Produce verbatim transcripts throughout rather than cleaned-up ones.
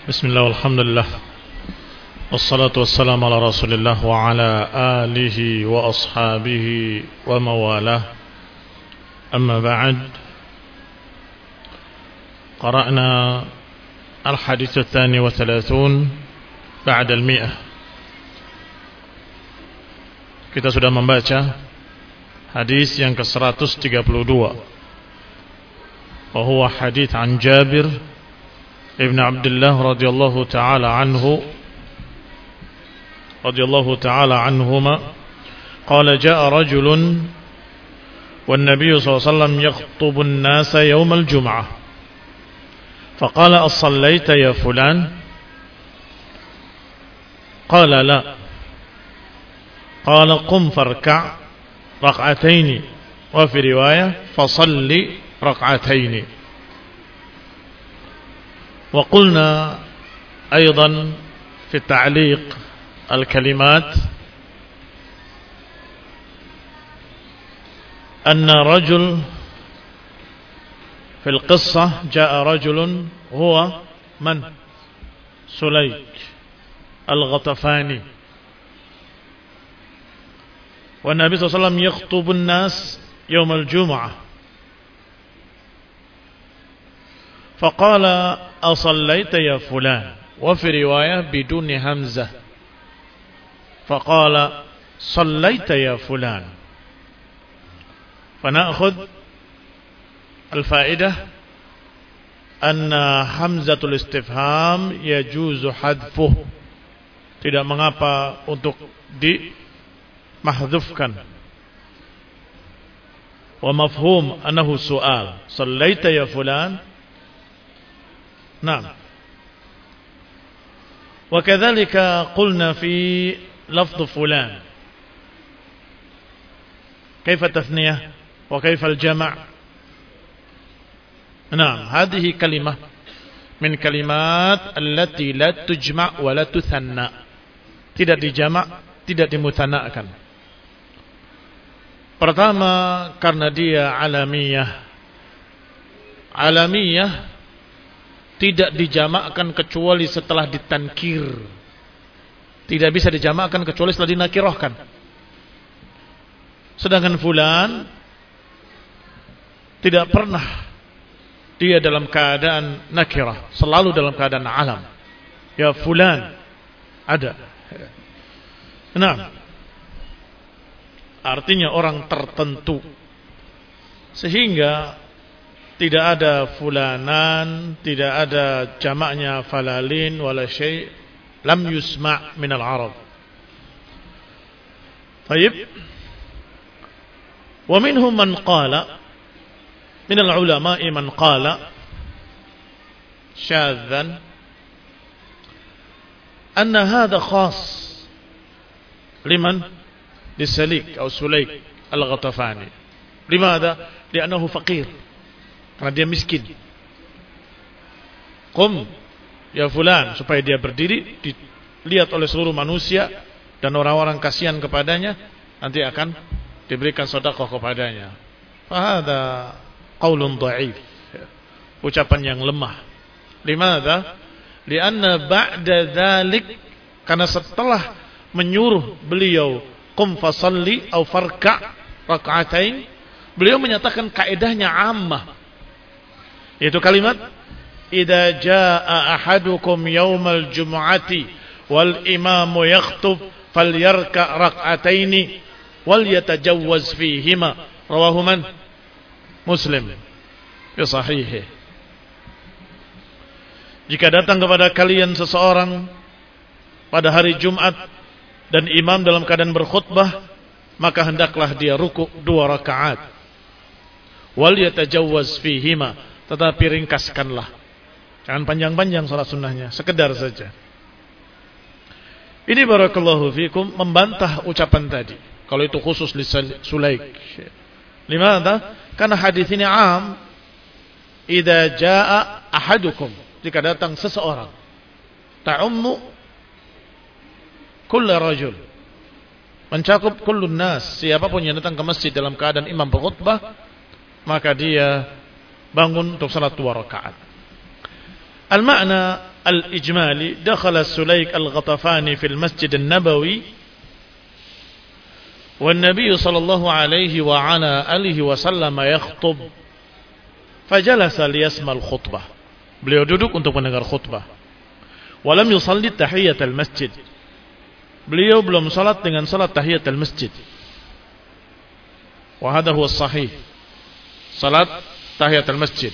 Bismillah walhamdulillah wassalatu wassalamu ala rasulillah wa ala alihi wa ashabihi wa mawalah. Amma ba'd, qara'na al-hadith al-thani wa thalathun ba'da al-mi'ah. Kita sudah membaca hadis yang ke seratus tiga puluh dua, wa huwa hadith an Jabir Ibn Abdullah radhiyallahu ta'ala anhu radhiyallahu ta'ala anhuma qala jaa rajulun wan nabiy sallallahu alaihi wasallam yakhutubu an-nasa yawm al-jum'ah faqala as-sallaita ya fulan qala la qala qum farka' rak'atayn wa fi riwayah fasalli rak'atayn. وقلنا أيضا في التعليق الكلمات أن رجل في القصة جاء رجل هو من؟ سليك الغطفاني، والنبي صلى الله عليه وسلم يخطب الناس يوم الجمعة فقال أصليت يا فلان، وفي رواية بدون همزة فقال صليت يا فلان. فنأخذ الفائدة أن همزة الاستفهام يجوز حذفه، tidak mengapa untuk dimahdhufkan. Wa mafhum annahu su'al, sallaita ya fulan. نعم. وكذلك قلنا في لفظ فلان كيف التثنية وكيف الجمع؟ نعم، هذه كلمة من كلمات التي لا تجمع ولا تثنى، tidak dijamak, tidak dimutsana'kan. Pertama, karena dia alamiyah. Alamiyah tidak dijamakkan kecuali setelah ditankir. Tidak bisa dijamakkan kecuali setelah dinakirahkan. Sedangkan fulan tidak pernah dia dalam keadaan nakirah, selalu dalam keadaan alam. Ya fulan ada. Nah, artinya orang tertentu, sehingga tidak ada fulanan, tidak ada jamaknya falalin wala syai', lam yusma' min al-arab. Baik. Wa minhum man qala, min al-ulama'i man qala syadhan anna hadha khas liman lisalik atau sulaik al-ghatafani. Limadha? Li'annahu faqir, karena dia miskin. Qum ya fulan, supaya dia berdiri dilihat oleh seluruh manusia dan orang-orang kasihan kepadanya, nanti akan diberikan sedekah kepadanya. Fahada qaulun dha'if, ucapan yang lemah. Limadha? Lianna ba'da dzalik, karena setelah menyuruh beliau qum fasalli au farka' rak'atain, beliau menyatakan kaidahnya ammah, yaitu kalimat idza jaa ahadukum yaumal jumu'ati wal imamu yakhtub falyarka rak'ataini wal yatajawwaz fihima. Rawahu man? Muslim fi sahihih. Jika datang kepada kalian seseorang pada hari Jumat dan imam dalam keadaan berkhutbah, maka hendaklah dia rukuk dua rakaat. Wal yatajawwaz fihima, tetapi ringkaskanlah, jangan panjang-panjang salat sunnahnya, sekedar saja. Ini barakallahu fikum membantah ucapan tadi, kalau itu khusus li Sulaik. Limadha? Karena hadis ini am, idza jaa ahadukum, jika datang seseorang, ta'ummu kull rajul, mencakup kullun nas, siapapun yang datang ke masjid dalam keadaan imam berkhutbah, maka dia bangun untuk salat dua rakaat. Al-makna al-ijmali, dakhala Sulaik al-Ghatafani fil Masjid an-Nabawi wan Nabi sallallahu alaihi wa ala alihi wasallam yakhutub fajalasa liyasma al-khutbah. Beliau duduk untuk mendengar khutbah. Walam yusalli tahiyat al-masjid. Beliau belum salat dengan salat tahiyat al-masjid. Wa hadha huwa sahih. Salat tahiyat al-masjid.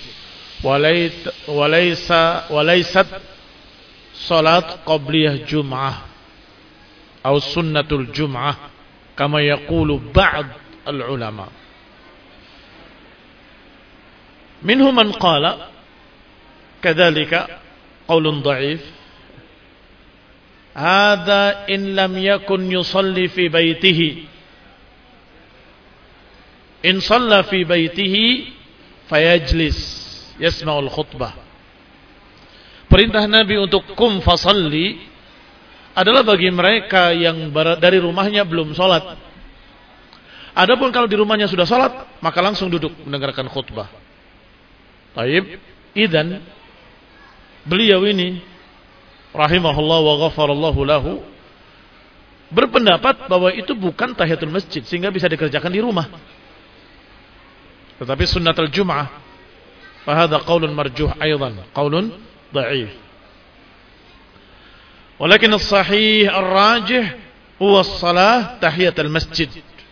Walaysa walaysat salat qabliyah jum'ah atau sunnatul jum'ah kama yaqulu ba'd al-ulama. Minhum man qala kadzalika qaulun dha'if. Hadza in lam yakun yusalli fi baitihi. In shalla fi baitihi fayajlis yasma'ul khutbah. Perintah Nabi untuk kum fasalli adalah bagi mereka yang dari rumahnya belum salat. Adapun kalau di rumahnya sudah salat, maka langsung duduk mendengarkan khutbah. Taib, idzan beliau ini rahimahullah wa ghafarallahu lahu berpendapat bahwa itu bukan tahiyatul masjid sehingga bisa dikerjakan di rumah. Tetapi sunnatul jum'ah fa hadza qaulun marjuh aidan, qaulun dha'if. Walakin as-sahih ar-rajih huwa as-salah tahiyatul masjid.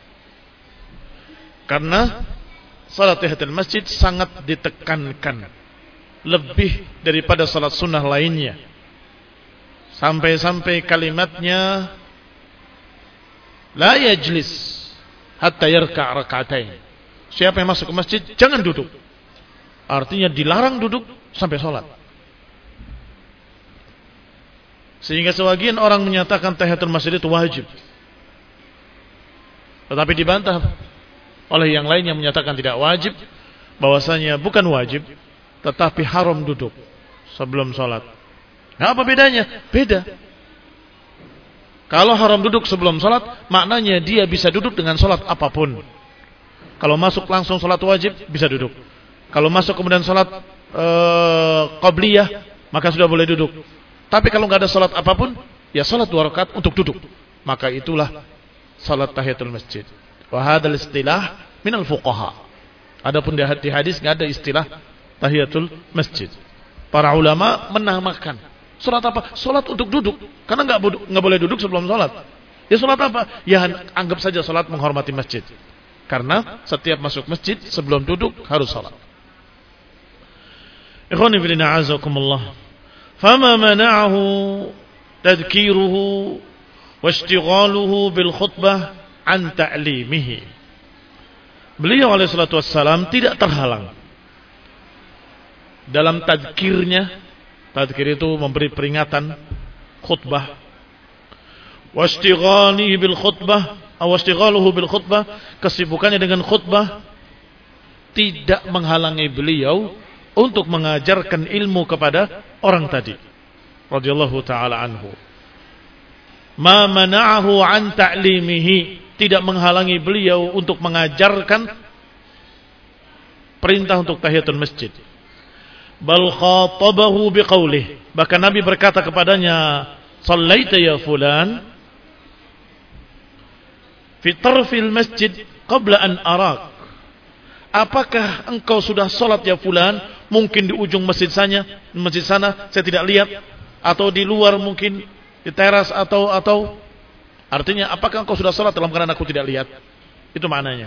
Karena salat tahiyatul masjid sangat ditekankan lebih daripada salat sunnah lainnya. Sampai-sampai kalimatnya la yajlis hatta yarka' rak'atain. Siapa yang masuk ke masjid jangan duduk. Artinya dilarang duduk sampai salat. Sehingga sebagian orang menyatakan tahiyatul masjid itu wajib. Tetapi dibantah oleh yang lain yang menyatakan tidak wajib, bahwasanya bukan wajib tetapi haram duduk sebelum salat. Nah, apa bedanya? Beda. Kalau haram duduk sebelum salat, maknanya dia bisa duduk dengan salat apapun. Kalau masuk langsung salat wajib, bisa duduk. Kalau masuk kemudian salat ee, qabliyah, maka sudah boleh duduk. Tapi kalau nggak ada salat apapun, ya salat dua rakaat untuk duduk. Maka itulah salat tahiyatul masjid. Wa hadzal istilah minal fuqaha. Adapun di hadis nggak ada istilah tahiyatul masjid. Para ulama menamakan salat apa? Salat untuk duduk. Karena nggak nggak boleh duduk sebelum salat. Ya salat apa? Ya anggap saja salat menghormati masjid. Karena setiap masuk masjid sebelum duduk harus salat. Ikhwani fillah azakumullah. Fama mana'ahu tadhkiruhu wa ishtighaluhu bil khutbah an ta'limihi. Beliau alaihi salatu wassalam tidak terhalang dalam tadhkirnya. Tadhkir itu memberi peringatan khutbah. Wa ishtighalihi bil khutbah atau ishtighaluhu bil khutbah, kesibukannya dengan khutbah tidak menghalangi beliau untuk mengajarkan ilmu kepada orang tadi radhiyallahu taala anhu. Ma mana'ahu an ta'limihi, tidak menghalangi beliau untuk mengajarkan perintah untuk tahiyatul masjid. Bal khatabahu biqaulih, bahkan Nabi berkata kepadanya, "Shallaita ya fulan fi tarfil masjid qabla an arak." Apakah engkau sudah salat ya fulan? Mungkin di ujung masjid sana, masjid sana saya tidak lihat, atau di luar mungkin di teras atau atau artinya apakah engkau sudah salat dalam keadaan aku tidak lihat? Itu maknanya.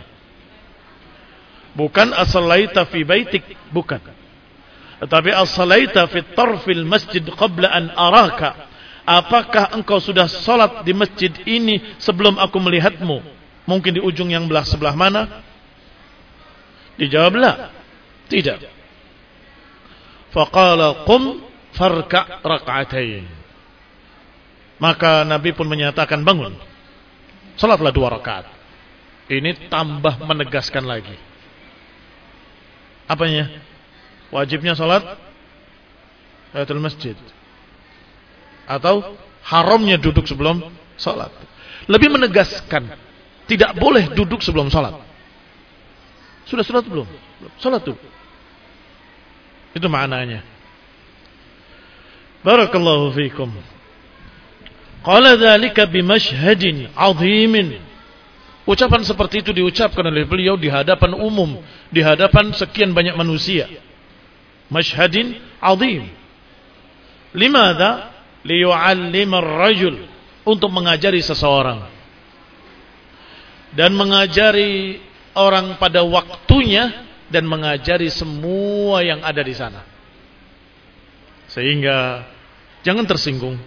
Bukan as-salaita fi baitik, bukan. Tetapi as-salaita fi tarfil masjid qabla an araka. Apakah engkau sudah salat di masjid ini sebelum aku melihatmu? Mungkin di ujung yang belah sebelah mana? Dijawablah, tidak. Faqala qum farka' rak'atain. Maka Nabi pun menyatakan bangun, salatlah dua rakaat. Ini tambah menegaskan lagi. Apanya? Wajibnya salat tahiyatul masjid atau haramnya duduk sebelum salat. Lebih menegaskan, tidak boleh duduk sebelum salat. Sudah salat belum? Salat tuh. Itu maknanya. Barakallahu fikum. Qala dzalika bimashhadin 'azimin. Ucapan seperti itu diucapkan oleh beliau di hadapan umum, di hadapan sekian banyak manusia. Mashhadin 'azim. Limadza? Liyu'allima ar-rajul, untuk mengajari seseorang. Dan mengajari orang pada waktunya dan mengajari semua yang ada di sana. Sehingga jangan tersinggung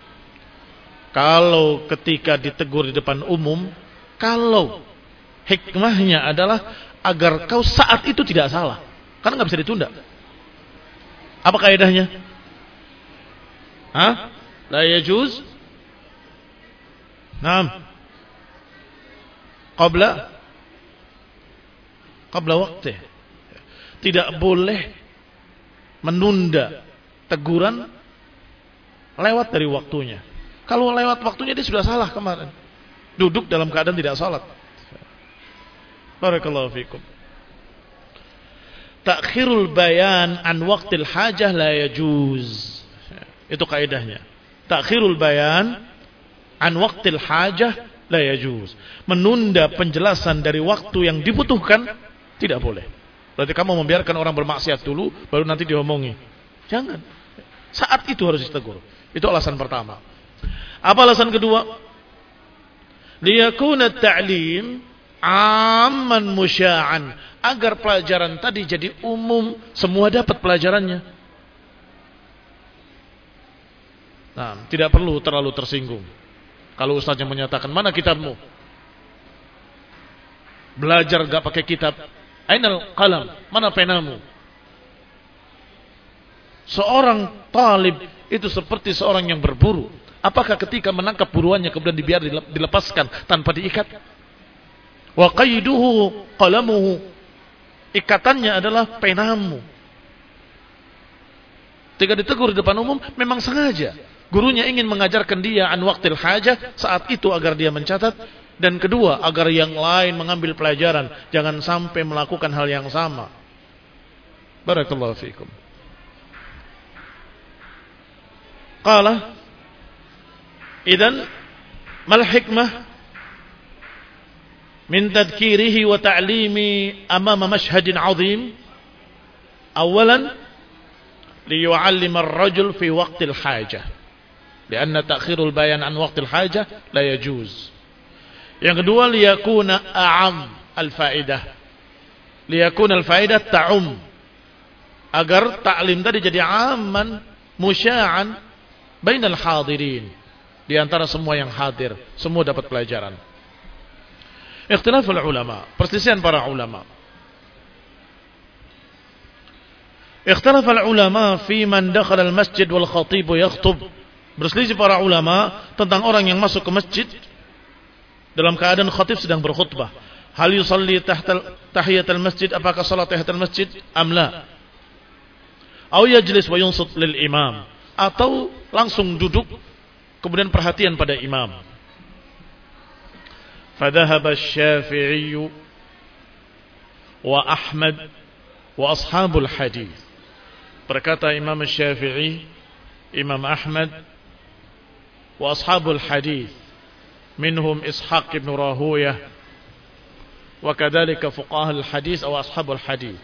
kalau ketika ditegur di depan umum, kalau hikmahnya adalah agar kau saat itu tidak salah, karena nggak bisa ditunda. Apa kaidahnya? Hah? La yajuz? Naam. Qabla qabla waktu. Tidak boleh menunda teguran lewat dari waktunya. Kalau lewat waktunya dia sudah salah kemarin. Duduk dalam keadaan tidak salat. Barakallahu fikum. Takhirul bayan an waqtil hajah la yajuz. Itu kaidahnya. Takhirul bayan an waqtil hajah la yajuz. Menunda penjelasan dari waktu yang dibutuhkan tidak boleh. Berarti kamu membiarkan orang bermaksiat dulu baru nanti diomongi. Jangan. Saat itu harus ditegur. Itu alasan pertama. Apa alasan kedua? Liyakuna at-ta'lim 'amman musya'an, agar pelajaran tadi jadi umum, semua dapat pelajarannya. Nah, tidak perlu terlalu tersinggung. Kalau ustaznya menyatakan, mana kitabmu? Belajar gak pakai kitab. Ainal qalam? Mana penamu? Seorang talib itu seperti seorang yang berburu. Apakah ketika menangkap buruannya kemudian dibiar dilepaskan tanpa diikat? Wa qayduhu qalamuhu. Ikatannya adalah penamu. Ketika ditegur di depan umum memang sengaja. Gurunya ingin mengajarkan dia an waqtil hajah, saat itu agar dia mencatat, dan kedua agar yang lain mengambil pelajaran, jangan sampai melakukan hal yang sama. Barakallahu fikum. Qala idzan mal hikmah min tadhkirihi wa ta'limi amama mashhadin 'azim? Awalan liyu'allima ar-rajul fi waqtil hajah. Lianna ta'khirul bayan an waqtil hajah la yajuz. Yang kedua liyakuna a'am al-fa'idah. Liyakuna al-fa'idah ta'um. Agar ta'lim tadi jadi aman, musya'an bainal hadirin, di antara semua yang hadir, semua dapat pelajaran. Ikhtilaful ulama, perselisihan para ulama. Ikhtilaful ulama fi man dakhala al-masjid wal khatib yakhutub. Berselisih para ulama tentang orang yang masuk ke masjid dalam keadaan khatib sedang berkhutbah. Hal yusalli tahta tahiyatul masjid, apakah salat tahiyatul masjid am la? Atau yajlis wa yunsut lil imam, atau langsung duduk kemudian perhatian pada imam. Fadhahaba asy-Syafi'i wa Ahmad wa ashabul hadis. Berkata Imam Syafi'i, Imam Ahmad, wa ashabul hadis, minhum Ishaq ibn Rahuyah, wa kadzalika fuqaha al-hadis atau ashabul hadis.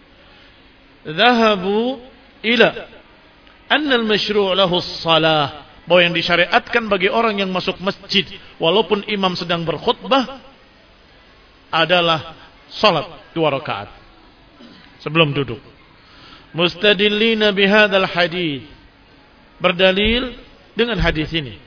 Dhahabu ila anna al-mashru' lahu as-salah, bahwa yang disyariatkan bagi orang yang masuk masjid walaupun imam sedang berkhutbah adalah salat dua rakaat sebelum duduk. Mustadillina bihadzal hadis, berdalil dengan hadis ini.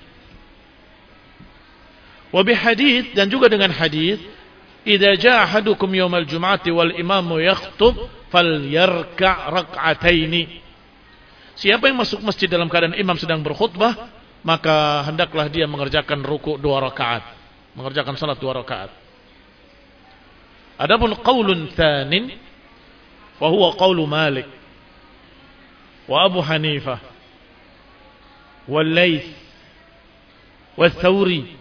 Wa bihadits, dan juga dengan hadis, idza jaa ahadukum yaumal jum'ati wal imamu yakhutub falyarka' rak'ataini. Siapa yang masuk masjid dalam keadaan imam sedang berkhutbah, maka hendaklah dia mengerjakan ruku' dua rakaat, mengerjakan salat dua rakaat. Adapun qaulun tsanin wa huwa qaulu Malik wa Abu Hanifah wal Laits wal Thawri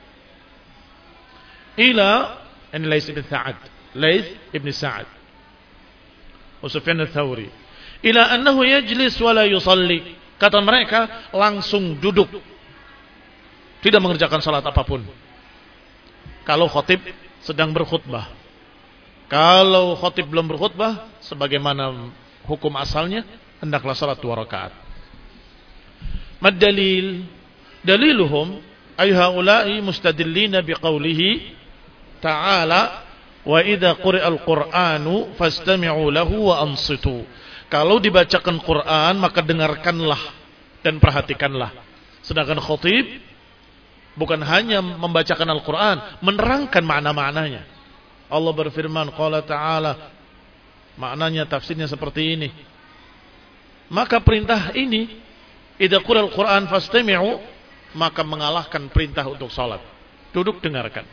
ila an Laits ibn Sa'ad, Laits ibn Sa'ad wa Sufyan al-Thawri ila annahu yajlis wa la yusalli, Kata mereka, langsung duduk. Tidak mengerjakan salat apapun. Kalau khatib sedang berkhutbah. Kalau khatib belum berkhutbah, sebagaimana hukum asalnya, hendaklah salat dua rakaat. Mad dalil? Daliluhum ay haula'i mustadillina biqaulihi ta'ala wa idza quri'al qur'anu fastami'u lahu wa ansitu. Kalau dibacakan Quran maka dengarkanlah dan perhatikanlah. Sedangkan khatib bukan hanya membacakan Al-Quran, menerangkan makna-maknanya. Allah berfirman, qala ta'ala, maknanya tafsirnya seperti ini. Maka perintah ini, idza quri'al Quran fastami'u, maka mengalahkan perintah untuk salat. Duduk dengarkan.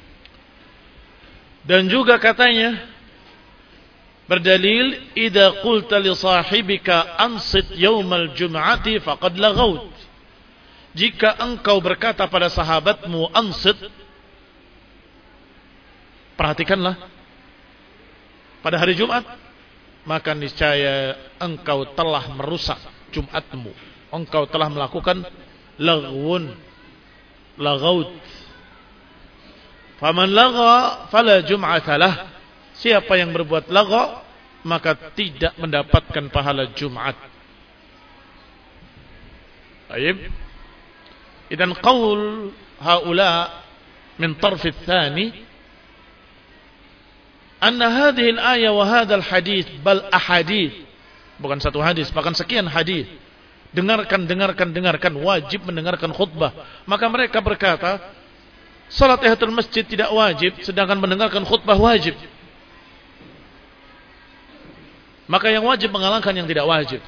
Dan juga katanya, berdalil, idza qulta li sahibika ansit yaumal jum'ati faqad laghaut. Jika engkau berkata pada sahabatmu ansit, perhatikanlah pada hari Jumat, maka niscaya engkau telah merusak Jumatmu. Engkau telah melakukan laghwun, laghaut. Faman lagha fala jum'ata lah. Siapa yang berbuat lagha maka tidak mendapatkan pahala Jumat. Baik. Idan qaul haula min tarf ats-tsani anna hadhihi al-ayah wa hadha al-hadits bal ahadits, bukan satu hadis, bahkan sekian hadis. Dengarkan, dengarkan, dengarkan, wajib mendengarkan khutbah. Maka mereka berkata, salat tahiyatul masjid tidak wajib, sedangkan mendengarkan khutbah wajib. Maka yang wajib mengalahkan yang tidak wajib.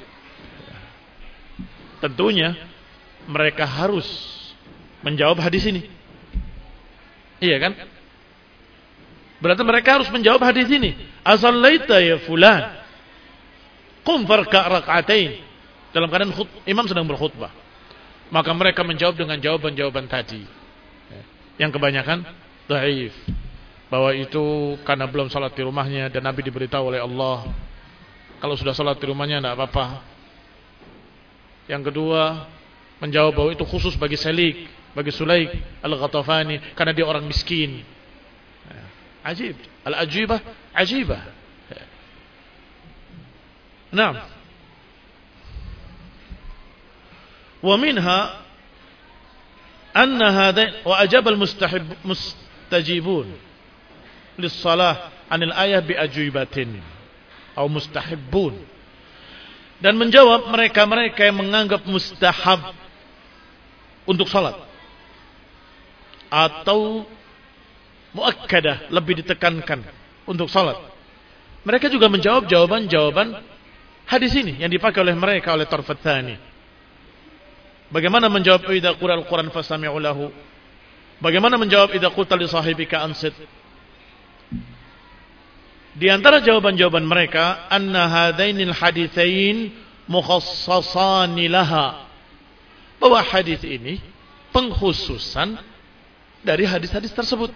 Tentunya mereka harus menjawab hadis ini. Iya kan? Berarti mereka harus menjawab hadis ini. Asallaita ya fulan, qum farka' rak'atain. Dalam keadaan khut, imam sedang berkhutbah. Maka mereka menjawab dengan jawaban-jawaban tadi. Yang kebanyakan dhaif. Bahwa itu karena belum salat di rumahnya dan Nabi diberitahu oleh Allah, kalau sudah salat di rumahnya tidak apa-apa. Yang kedua, menjawab bahwa itu khusus bagi Salik, bagi Sulaik Al-Ghatafani, karena dia orang miskin. Ajib. Al-ajibah, ajibah. Naam. Wa minha anna hadha wa ajab al-mustahib mustajibun lis-salah 'anil ayah bi ajibatin atau mustahibbun. Dan menjawab mereka-mereka yang menganggap mustahab untuk salat atau muakkadah, lebih ditekankan untuk salat. Mereka juga menjawab jawaban-jawaban hadis ini yang dipakai oleh mereka, oleh tarf ats-tsani. Bagaimana menjawab idza qura'al Qur'an fastami'u lahu? Bagaimana menjawab idza qulta li sahibika ansit? Di antara jawaban-jawaban mereka, anna hadainil haditsain mukhassasani laha. Bahwa hadis ini pengkhususan dari hadis-hadis tersebut.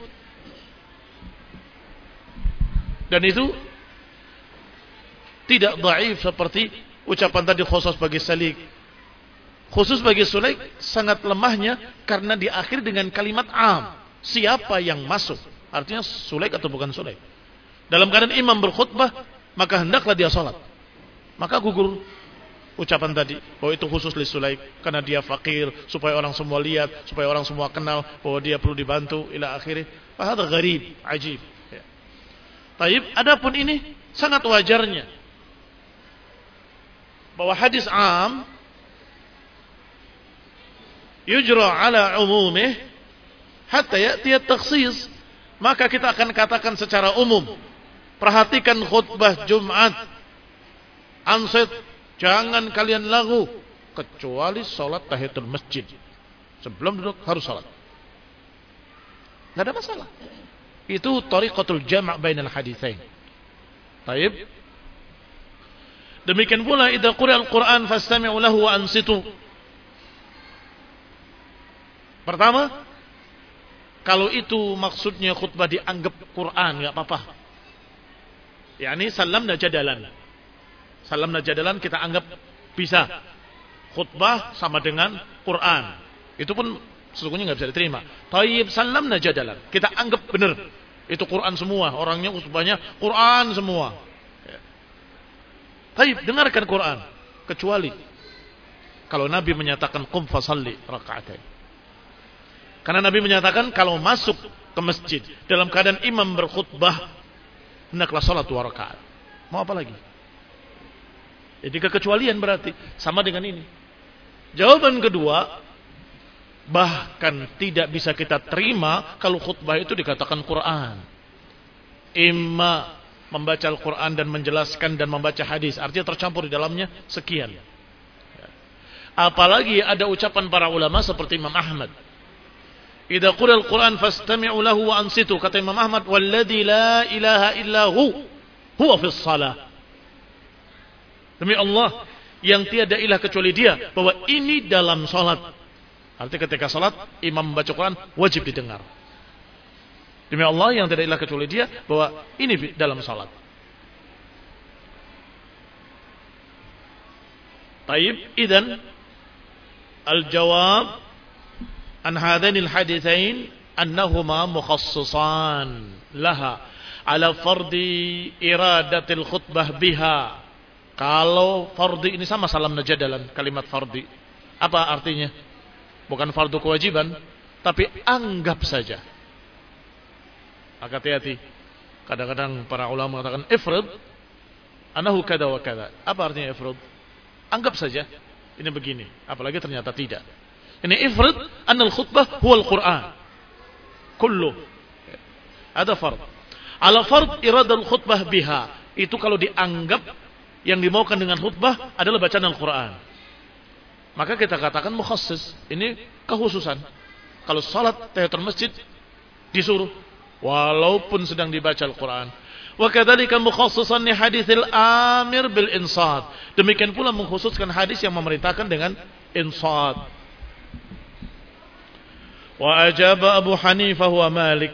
Dan itu tidak dhaif seperti ucapan tadi khusus bagi Salik. Khusus bagi Sulaik sangat lemahnya karena diakhiri dengan kalimat am. Siapa yang masuk? Artinya Sulaik atau bukan Sulaik. Dalam keadaan imam berkhutbah, maka hendaklah dia salat. Maka gugur ucapan tadi bahwa itu khusus li Sulaik karena dia fakir, supaya orang semua lihat, supaya orang semua kenal bahwa dia perlu dibantu ila akhirih. Fahadha gharib, ajib. Ya. Taib, adapun ini sangat wajarnya bahwa hadis am yujra ala umumih hatta ya'ti at-takhsis. Maka kita akan katakan secara umum, perhatikan khutbah Jumat, ansit, jangan kalian lagu kecuali salat tahiyatul masjid. Sebelum duduk harus salat. Enggak ada masalah. Itu tariqatul jam' bainal haditsain. Baik. Demikian pula idza quri'al Qur'an fastami'u lahu wa ansitu. Pertama, kalau itu maksudnya khutbah dianggap Quran, enggak apa-apa. Yani salamna jadalan. Salamna jadalan kita anggap bisa khutbah sama dengan Quran. Itu pun sesungguhnya nggak bisa diterima. Tayyib salamna jadalan. Kita anggap benar. Itu Quran semua. Orangnya khutbahnya Quran semua. Tayyib, dengarkan Quran. Kecuali kalau Nabi menyatakan qum fasalli raka'atain. Karena Nabi menyatakan kalau masuk ke masjid dalam keadaan imam berkhutbah, hendaklah salat dua rakaat. Mau apa lagi? Jadi kekecualian berarti sama dengan ini. Jawaban kedua, bahkan tidak bisa kita terima kalau khutbah itu dikatakan Quran. Imma membaca Al-Quran dan menjelaskan dan membaca hadis, artinya tercampur di dalamnya sekian. Apalagi ada ucapan para ulama seperti Imam Ahmad. Idza quri'al Quran fastami'u lahu wa ansitu, kata Imam Ahmad, walladzi la ilaha illa hu huwa fis shalah. Demi Allah yang tiada ilah kecuali Dia, bahwa ini dalam salat. Artinya ketika salat imam membaca Quran wajib didengar. Demi Allah yang tidak ilah kecuali Dia, bahwa ini dalam salat. Taib, idzan al-jawab an hadainil haditsain annahuma mukhassisan laha ala fardi iradatil khutbah biha. Kalau fardi ini sama salam najadalan, kalimat fardi. Apa artinya? Bukan fardu kewajiban, tapi anggap saja. Agak hati-hati. Kadang-kadang para ulama mengatakan ifrad anahu kada wa kada. Apa artinya ifrad? Anggap saja ini begini, apalagi ternyata tidak. Ini ifrad annal khutbah huwal Quran. Kullu. Ada fard. Ala fard iradal khutbah biha. Itu kalau dianggap yang dimaukan dengan khutbah adalah bacaan Al-Quran. Maka kita katakan mukhassis. Ini kekhususan. Kalau salat tahiyatul masjid disuruh walaupun sedang dibaca Al-Quran. Wa kadzalika mukhassisan li haditsil amir bil insad. Demikian pula mengkhususkan hadis yang memerintahkan dengan insad. Wa ajaba Abu Hanifah wa Malik.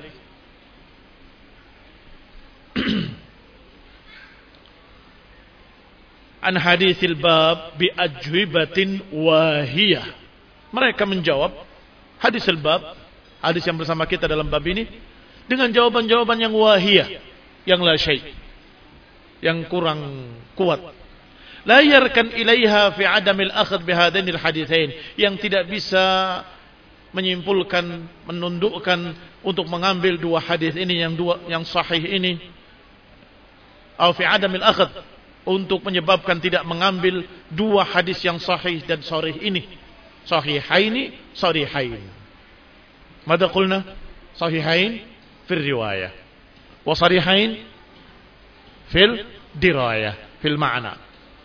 An haditsil bab bi ajwibatin wahiyah. Mereka menjawab haditsil bab, hadis yang bersama kita dalam bab ini, dengan jawaban-jawaban yang wahiyah, yang la syai', yang kurang kuat. La yarkan ilaiha fi adamil akhd bi hadainil haditsain, yang tidak bisa menyimpulkan, menundukkan untuk mengambil dua hadis ini yang dua yang sahih ini. Atau fi adamil akhd, untuk menyebabkan tidak mengambil dua hadis yang sahih dan sharih ini. Sahihaini, sarihain. Mada qulna? Sahihain fil riwayah. Wa sarihain fil dirayah, fil ma'na.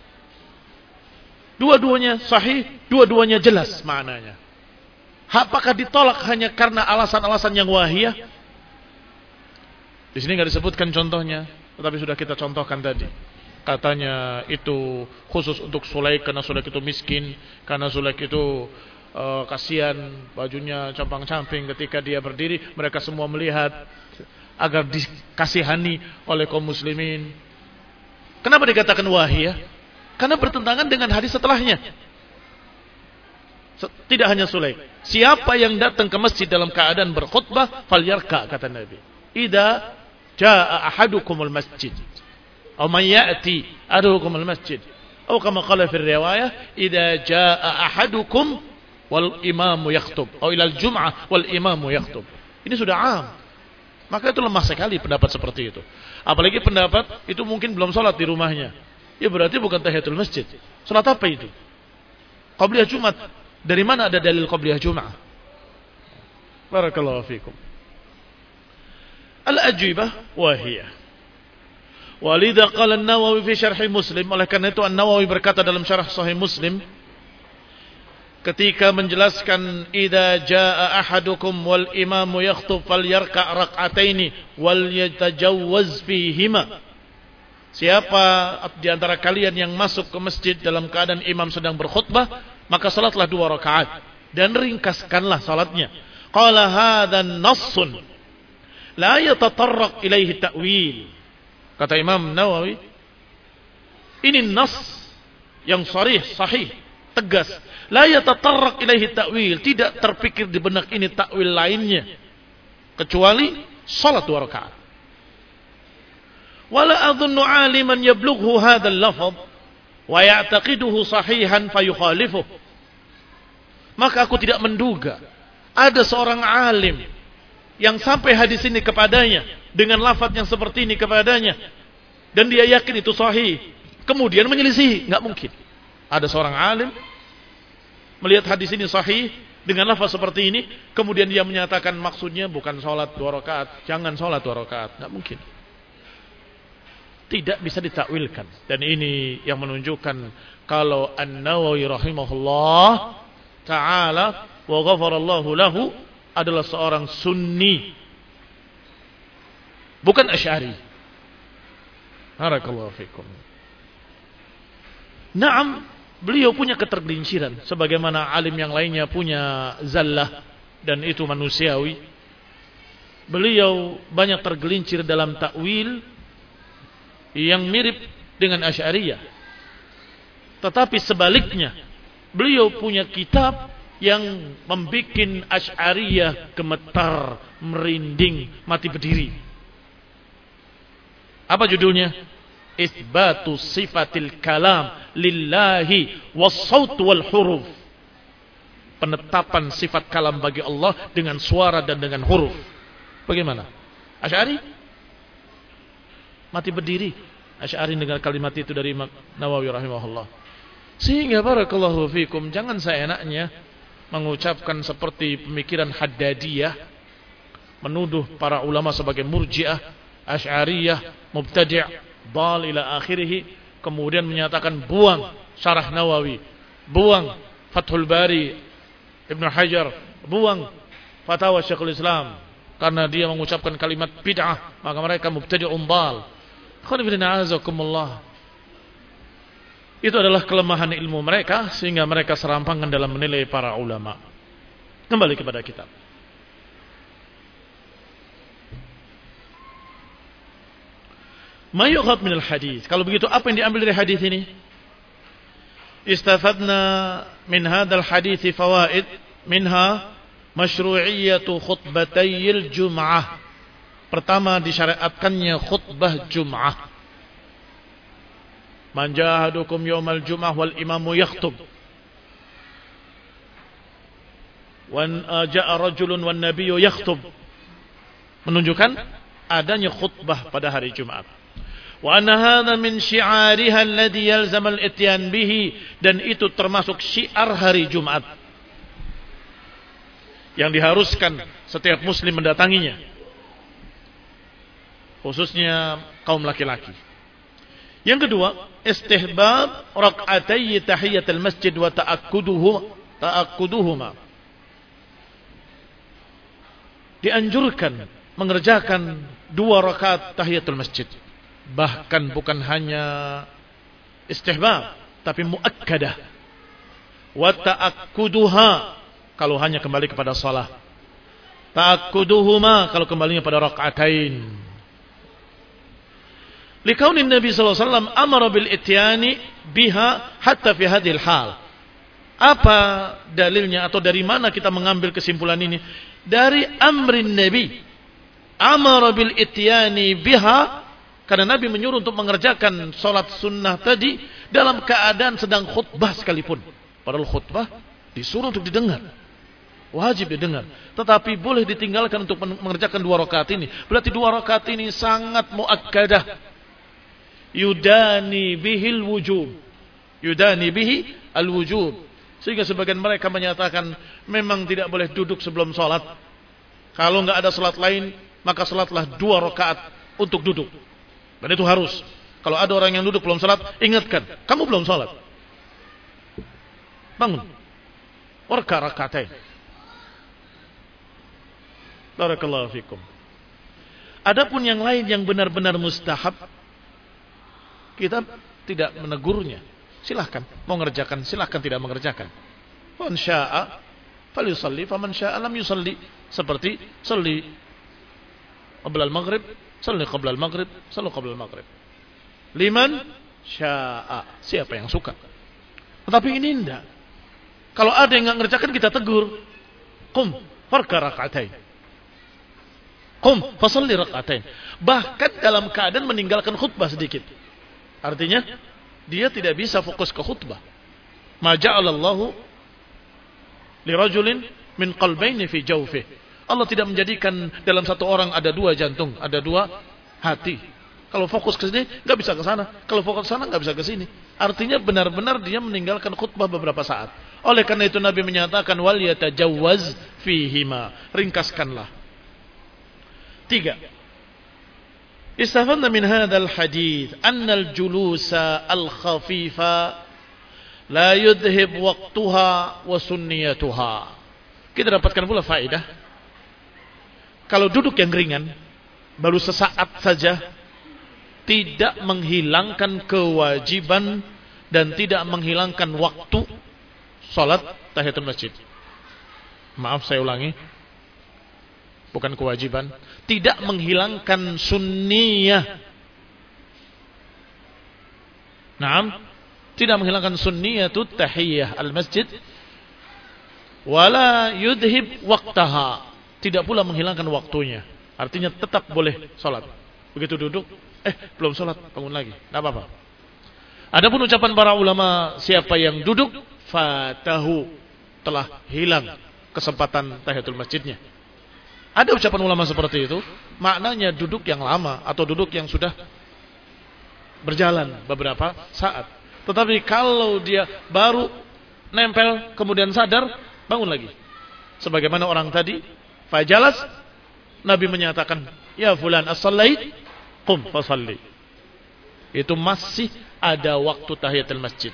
Dua-duanya sahih, dua-duanya jelas maknanya. Apakah ditolak hanya karena alasan-alasan yang wahiyah? Di sini enggak disebutkan contohnya, tetapi sudah kita contohkan tadi. Katanya itu khusus untuk Sulaik karena Sulaik itu miskin, karena Sulaik itu uh, kasihan, bajunya compang-camping ketika dia berdiri, mereka semua melihat agar dikasihani oleh kaum muslimin. Kenapa dikatakan wahiyah? Karena bertentangan dengan hadis setelahnya. Tidak hanya Sulaik, siapa yang datang ke masjid dalam keadaan berkhutbah falyarka, kata Nabi. Idza jaa ahadukumul masjid أو من يأتي أحدكم المسجد أو كما قال في الرواية إذا جاء أحدكم والإمام يخطب أو إلى الجمعة والإمام يخطب. Ini sudah am. Maka itu lemah sekali pendapat seperti itu. Apalagi pendapat itu mungkin belum sholat di rumahnya. Ya berarti bukan tahiyatul masjid. Sholat apa itu? Qabliyah Jumat. Dari mana ada dalil qabliyah Jumat? Barakallahu fikum. Al-ajibah wahiyah. Walidha qala an-Nawawi fi syarh Muslim, oleh karena itu An-Nawawi berkata dalam syarah Sahih Muslim ketika menjelaskan idza jaa ahadukum wal imamu yakhthub falyarka rak'ataini wal yatajawwaz fihima. Siapa di antara kalian yang masuk ke masjid dalam keadaan imam sedang berkhutbah, maka salatlah dua rakaat dan ringkaskanlah salatnya. Qala hadzan nassun la yatatarraq ilaihi ta'wil. Kata Imam Nawawi, ini nas yang sharih, sahih, tegas. La yatatarraq ilaihi ta'wil, tidak terpikir di benak ini takwil lainnya kecuali salat dua rakaat. Wala adhunnu 'aliman yablughu hadzal lafaz wa ya'taqiduhu sahihan fayukhalifuh. Maka aku tidak menduga ada seorang alim yang sampai hadis ini kepadanya dengan lafaz yang seperti ini kepadanya dan dia yakin itu sahih, kemudian menyelisihi. Enggak mungkin ada seorang alim melihat hadis ini sahih dengan lafaz seperti ini, kemudian dia menyatakan maksudnya bukan sholat dua rakaat, jangan sholat dua rakaat. Enggak mungkin. Tidak bisa ditakwilkan. Dan ini yang menunjukkan kalau An-Nawawi rahimahullah ta'ala wa ghafarallahu lahu adalah seorang sunni, bukan Asy'ari. Barakallahu fikum. Naam, beliau punya ketergelinciran sebagaimana alim yang lainnya punya zallah, dan itu manusiawi. Beliau banyak tergelincir dalam takwil yang mirip dengan Asy'ariyah. Tetapi sebaliknya, beliau punya kitab yang membikin Asy'ariyah gemetar, merinding, mati berdiri. Apa judulnya? Itsbatu sifatil kalam lillahi was-saut wal huruf. Penetapan sifat kalam bagi Allah dengan suara dan dengan huruf. Bagaimana? Asy'ari mati berdiri. Asy'ari dengan kalimat itu dari Imam Nawawi rahimahullah. Sehingga barakallahu fikum, jangan seenaknya mengucapkan seperti pemikiran Haddadiyah, menuduh para ulama sebagai murji'ah, Asy'ariyah, mubtadi', dal ila akhirih, kemudian menyatakan buang syarah Nawawi, buang Fathul Bari Ibnu Hajar, buang fatwa Syekhul Islam karena dia mengucapkan kalimat bid'ah, maka mereka mubtadi'un dal. Khonibina azakumullah. Itu adalah kelemahan ilmu mereka sehingga mereka serampangan dalam menilai para ulama. Kembali kepada kitab. Ma yukhad minal hadis. Kalau begitu apa yang diambil dari hadis ini? Istafadna min hadzal hadits fawaid, minha masyru'iyyatu khutbatayil jum'ah. Pertama, disyariatkannya khutbah Jum'ah. Man jahadukum yaumal jum'ah wal imamu yakhtub. Wan ja'a rajulun wan nabiyyu yakhtub. Menunjukkan adanya khutbah pada hari Jumat. Wa anna hadza min syi'ariha alladhi yalzam al-ityan bihi, dan itu termasuk syiar hari Jumat yang diharuskan setiap muslim mendatanginya, khususnya kaum laki-laki. Yang kedua, istihbab rak'atay tahiyatul masjid wa ta'akkuduhu ta'akkuduhuma. Dianjurkan mengerjakan dua rakaat tahiyatul masjid. Bahkan bukan hanya istihbab, tapi muakkadah. Wa ta'akkuduha kalau hanya kembali kepada salat. Ta'akkuduhuma kalau kembalinya pada rak'atain. Likaunin Nabi sallallahu alaihi wasallam amara bil ityani biha hatta fi hadhil hal. Apa dalilnya atau dari mana kita mengambil kesimpulan ini? Dari amrin Nabi amara bil ityani biha, karena Nabi menyuruh untuk mengerjakan salat sunnah tadi dalam keadaan sedang khutbah sekalipun. Padahal khutbah disuruh untuk didengar, wajib didengar, tetapi boleh ditinggalkan untuk mengerjakan dua rakaat ini. Berarti dua rakaat ini sangat muakkadah. Yudani bihil wujub, yudani bihi al wujub. Sehingga sebagian mereka menyatakan memang tidak boleh duduk sebelum salat. Kalau enggak ada salat lain, maka salatlah dua rakaat untuk duduk. Dan itu harus. Kalau ada orang yang duduk belum salat, ingatkan, kamu belum salat. Bangun. Warka rakaatain. Barakallahu fikum. Adapun yang lain yang benar-benar mustahab, kita tidak menegurnya. Silahkan mau mengerjakan, silahkan tidak mengerjakan. Man syaa falyusalli, faman syaa lam yusalli. Seperti salli qabla al-maghrib, salli qabla al-maghrib, sallu qabla al-maghrib. Liman syaa, siapa yang suka. Tetapi ini tidak. Kalau ada yang nggak ngerjakan kita tegur. Qum farka rak'atain. Qum fasalli rak'atain. Bahkan dalam keadaan meninggalkan khutbah sedikit. Artinya dia tidak bisa fokus ke khutbah. Ma ja'alallahu lirajulin min qalbaini fi jawfih. Allah tidak menjadikan dalam satu orang ada dua jantung, ada dua hati. Kalau fokus ke sini nggak bisa ke sana. Kalau fokus ke sana nggak bisa ke sini. Artinya benar-benar dia meninggalkan khutbah beberapa saat. Oleh karena itu Nabi menyatakan wal yatajawwaz fihima. Ringkaskanlah. Tiga. Istafadna min hadzal hadits anna al-julusa al-khafifa la yudhib waqtaha wa sunniyatuha. Kita dapatkan pula faedah. Kalau duduk yang ringan baru sesaat saja tidak menghilangkan kewajiban dan tidak menghilangkan waktu salat tahiyatul masjid. Maaf saya ulangi. Bukan kewajiban, tidak menghilangkan sunniyah. Naam, tidak menghilangkan sunniyatut tahiyyah al-masjid wala yudhib waqtaha, tidak pula menghilangkan waktunya. Artinya tetap boleh salat. Begitu duduk, eh belum salat, bangun lagi. Enggak apa-apa. Adapun ucapan para ulama, siapa yang duduk fatahu, telah hilang kesempatan tahiyatul masjidnya. Ada ucapan ulama seperti itu, maknanya duduk yang lama atau duduk yang sudah berjalan beberapa saat. Tetapi kalau dia baru nempel kemudian sadar, bangun lagi. Sebagaimana orang tadi, fajalas, Nabi menyatakan, ya fulan as-sallait, qum fasalli. Itu masih ada waktu tahiyatul masjid.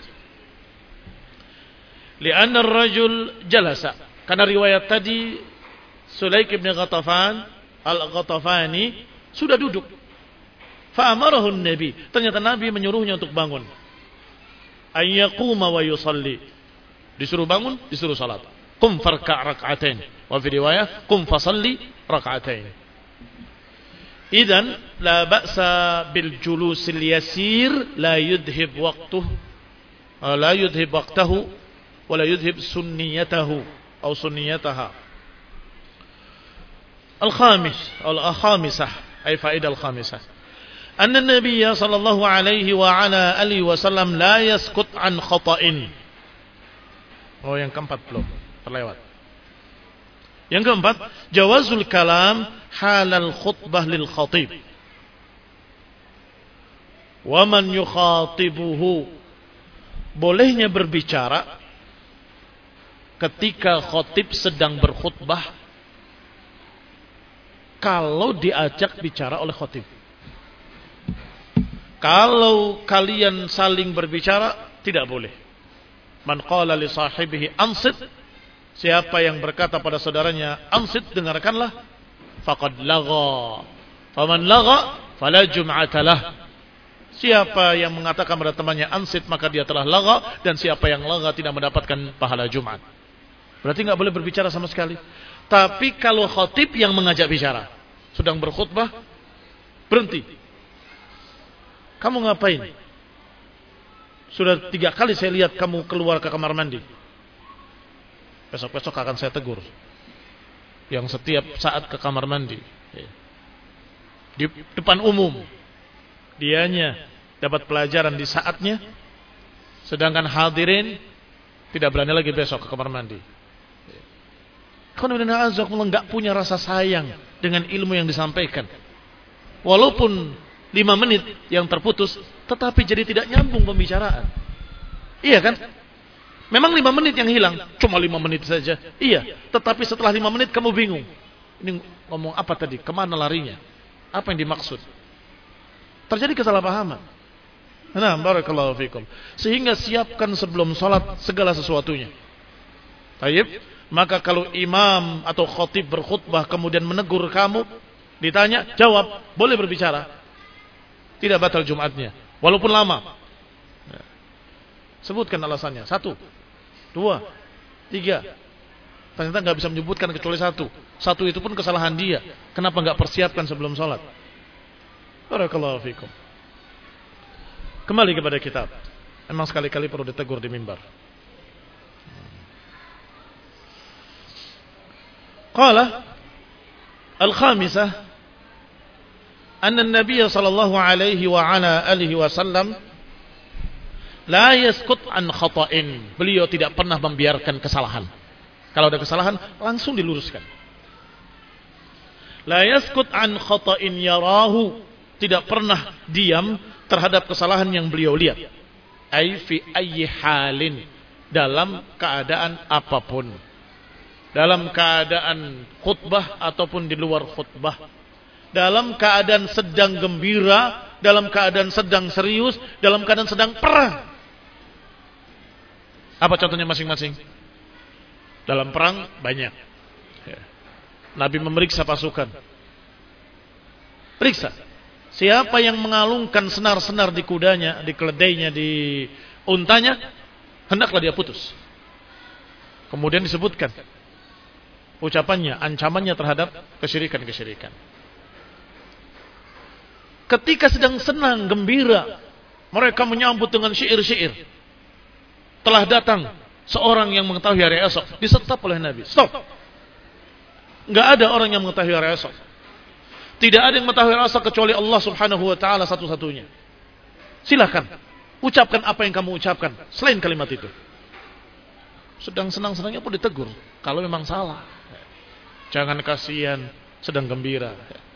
Li'anna ar-rajul jalasa. Karena riwayat tadi Sulaik ibn Ghatafan al-Ghatafani sudah duduk. Fa'amarahu an-nabi. Ternyata Nabi menyuruhnya untuk bangun. Ayyaquma wa yusalli. Disuruh bangun, disuruh salat. Qum farka' rak'atain. Wa fi riwayah qum fasalli rak'atain. Idzan la ba'sa bil julusil yasir la yudhib waqtuhu la yudhib waqtahu wa la yudhib sunniyatahu atau sunniyataha. Al-khamis al-khamisah ay faedah al-khamisah anna an-nabiy sallallahu alaihi wa ala alihi wasallam la yaskut an khata'in. Oh, yang keempat belum terlewat. Yang keempat, jawazul kalam halal khutbah lil khatib wa man yukhatibuhu. Bolehnya berbicara ketika khatib sedang berkhutbah kalau diajak bicara oleh khatib. Kalau kalian saling berbicara, tidak boleh. Man qala li sahibihi ansit, siapa yang berkata pada saudaranya ansit, dengarkanlah, faqad lagha. Faman lagha fala jum'ata lah. Siapa yang mengatakan pada temannya ansit, maka dia telah lagha, dan siapa yang lagha tidak mendapatkan pahala Jumat. Berarti enggak boleh berbicara sama sekali. Tapi kalau khatib yang mengajak bicara, sedang berkhutbah, berhenti. Kamu ngapain? Sudah tiga kali saya lihat kamu keluar ke kamar mandi. Besok-besok akan saya tegur. Yang setiap saat ke kamar mandi. Di depan umum. Dianya dapat pelajaran di saatnya. Sedangkan hadirin tidak berani lagi besok ke kamar mandi. Kalau enggak punya rasa sayang dengan ilmu yang disampaikan. Walaupun lima menit yang terputus, tetapi jadi tidak nyambung pembicaraan. Iya kan? Memang lima menit yang hilang, cuma lima menit saja. Iya, tetapi setelah lima menit kamu bingung. Ini ngomong apa tadi? Kemana larinya? Apa yang dimaksud? Terjadi kesalahpahaman. Nah, barakallahu fikum. Sehingga siapkan sebelum sholat segala sesuatunya. Baik. Maka kalau imam atau khatib berkhutbah kemudian menegur kamu, ditanya, jawab, boleh berbicara. Tidak batal Jumatnya, walaupun lama. Sebutkan alasannya. Satu, dua, tiga. Ternyata nggak bisa menyebutkan kecuali satu. Satu itu pun kesalahan dia. Kenapa nggak persiapkan sebelum sholat? Barakallahu fikum. Kembali kepada kitab. Memang sekali-kali perlu ditegur di mimbar. Qala al-khamisah anna an-nabiy sallallahu alaihi wa ala alihi wasallam la yaskut an khata'in. Beliau tidak pernah membiarkan kesalahan. Kalau ada kesalahan langsung diluruskan. La yaskut an khata'in yarahu. Tidak pernah diam terhadap kesalahan yang beliau lihat. Ai fi ayyi halin, dalam keadaan apapun. Dalam keadaan khutbah ataupun di luar khutbah. Dalam keadaan sedang gembira, dalam keadaan sedang serius, dalam keadaan sedang perang. Apa contohnya masing-masing? Dalam perang banyak. Nabi memeriksa pasukan. Periksa. Siapa yang mengalungkan senar-senar di kudanya, di keledainya, di untanya, hendaklah dia putus. Kemudian disebutkan ucapannya, ancamannya terhadap kesyirikan-kesyirikan. Ketika sedang senang, gembira, mereka menyambut dengan syair-syair. Telah datang seorang yang mengetahui hari esok, disetop oleh Nabi. Stop. Enggak ada orang yang mengetahui hari esok. Tidak ada yang mengetahui hari esok kecuali Allah Subhanahu wa taala satu-satunya. Silakan ucapkan apa yang kamu ucapkan selain kalimat itu. Sedang senang-senangnya pun ditegur kalau memang salah. Jangan kasihan, sedang gembira.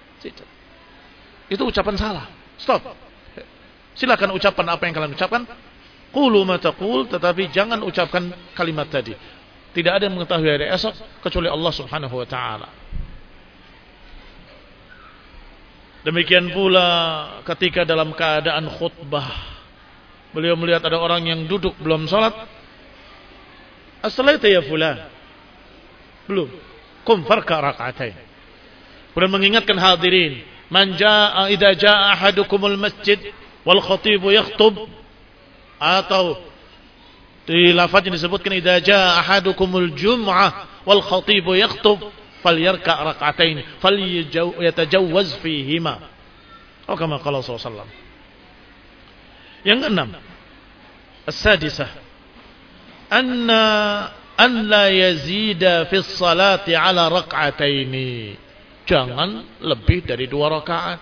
Itu ucapan salah. Stop. Silakan ucapkan apa yang kalian ucapkan. Qulu ma taqul, tetapi jangan ucapkan kalimat tadi. Tidak ada yang mengetahui hari esok kecuali Allah Subhanahu wa taala. Demikian pula ketika dalam keadaan khutbah, beliau melihat ada orang yang duduk belum salat. As-salata ya fulan. Belum. Qum farka rak'atain. Kemudian mengingatkan hadirin, man jaa idza jaa ahadukumul masjid wal khatibu yakhthub, atau di lafaz yang disebutkan idza jaa ahadukumul jum'ah wal khatibu yakhthub falyarka rak'atain falyatajawwaz fihima. Oh kama qala sallallahu alaihi wasallam. Yang keenam, as-sadisah anna an la yazida fi sholati ala rak'ataini. Jangan lebih dari dua rakaat.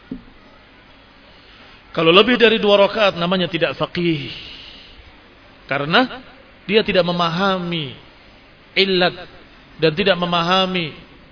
Kalau lebih dari dua rakaat namanya tidak faqih. Karena dia tidak memahami illat dan tidak memahami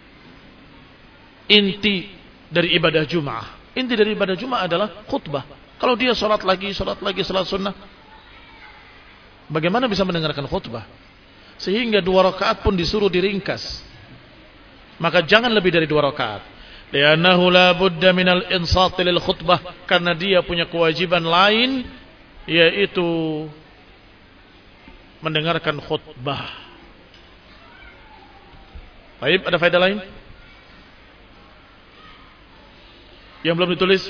inti dari ibadah Jumat. Inti dari ibadah Jumat adalah khutbah. Kalau dia sholat lagi, sholat lagi, sholat sunnah, bagaimana bisa mendengarkan khutbah? Sehingga dua rakaat pun disuruh diringkas. Maka jangan lebih dari dua rakaat. Li'annahu la budda minal insat lil khutbah, karena dia punya kewajiban lain, yaitu mendengarkan khutbah. Baik, ada faedah lain yang belum ditulis?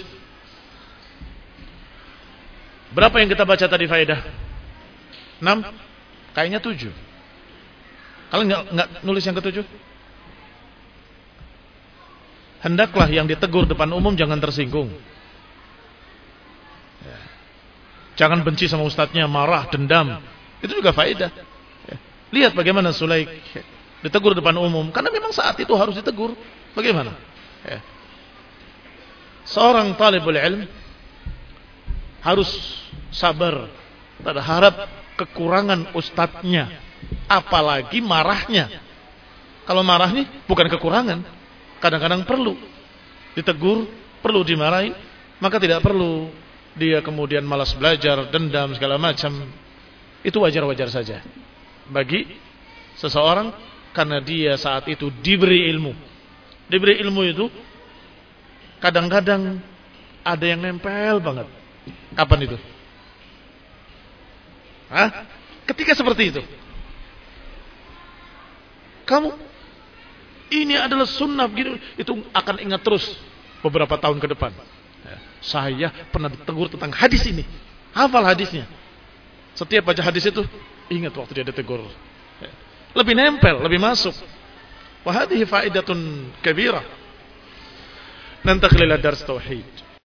Berapa yang kita baca tadi faedah? Enam? Kayaknya tujuh. Kalian nggak nggak nulis yang ketujuh? Hendaklah yang ditegur depan umum jangan tersinggung. Jangan benci sama ustadznya, marah, dendam. Itu juga faedah. Lihat bagaimana Sulaik ditegur depan umum, karena memang saat itu harus ditegur. Bagaimana? Seorang talibul ilm harus sabar terhadap kekurangan ustadznya, apalagi marahnya. Kalau marah nih bukan kekurangan, kadang-kadang perlu ditegur, perlu dimarahin, maka tidak perlu dia kemudian malas belajar, dendam segala macam. Itu wajar-wajar saja bagi seseorang, karena dia saat itu diberi ilmu. Diberi ilmu itu kadang-kadang ada yang nempel banget. Kapan itu? Hah? Ketika seperti itu, kamu ini adalah sunnah begitu, itu akan ingat terus beberapa tahun ke depan. Saya pernah ditegur tentang hadis ini, hafal hadisnya. Setiap baca hadis itu ingat waktu dia ditegur. Lebih nempel, lebih masuk. Wa hadhihi faidatun kabirah. Nantakhil ila dars tauhid.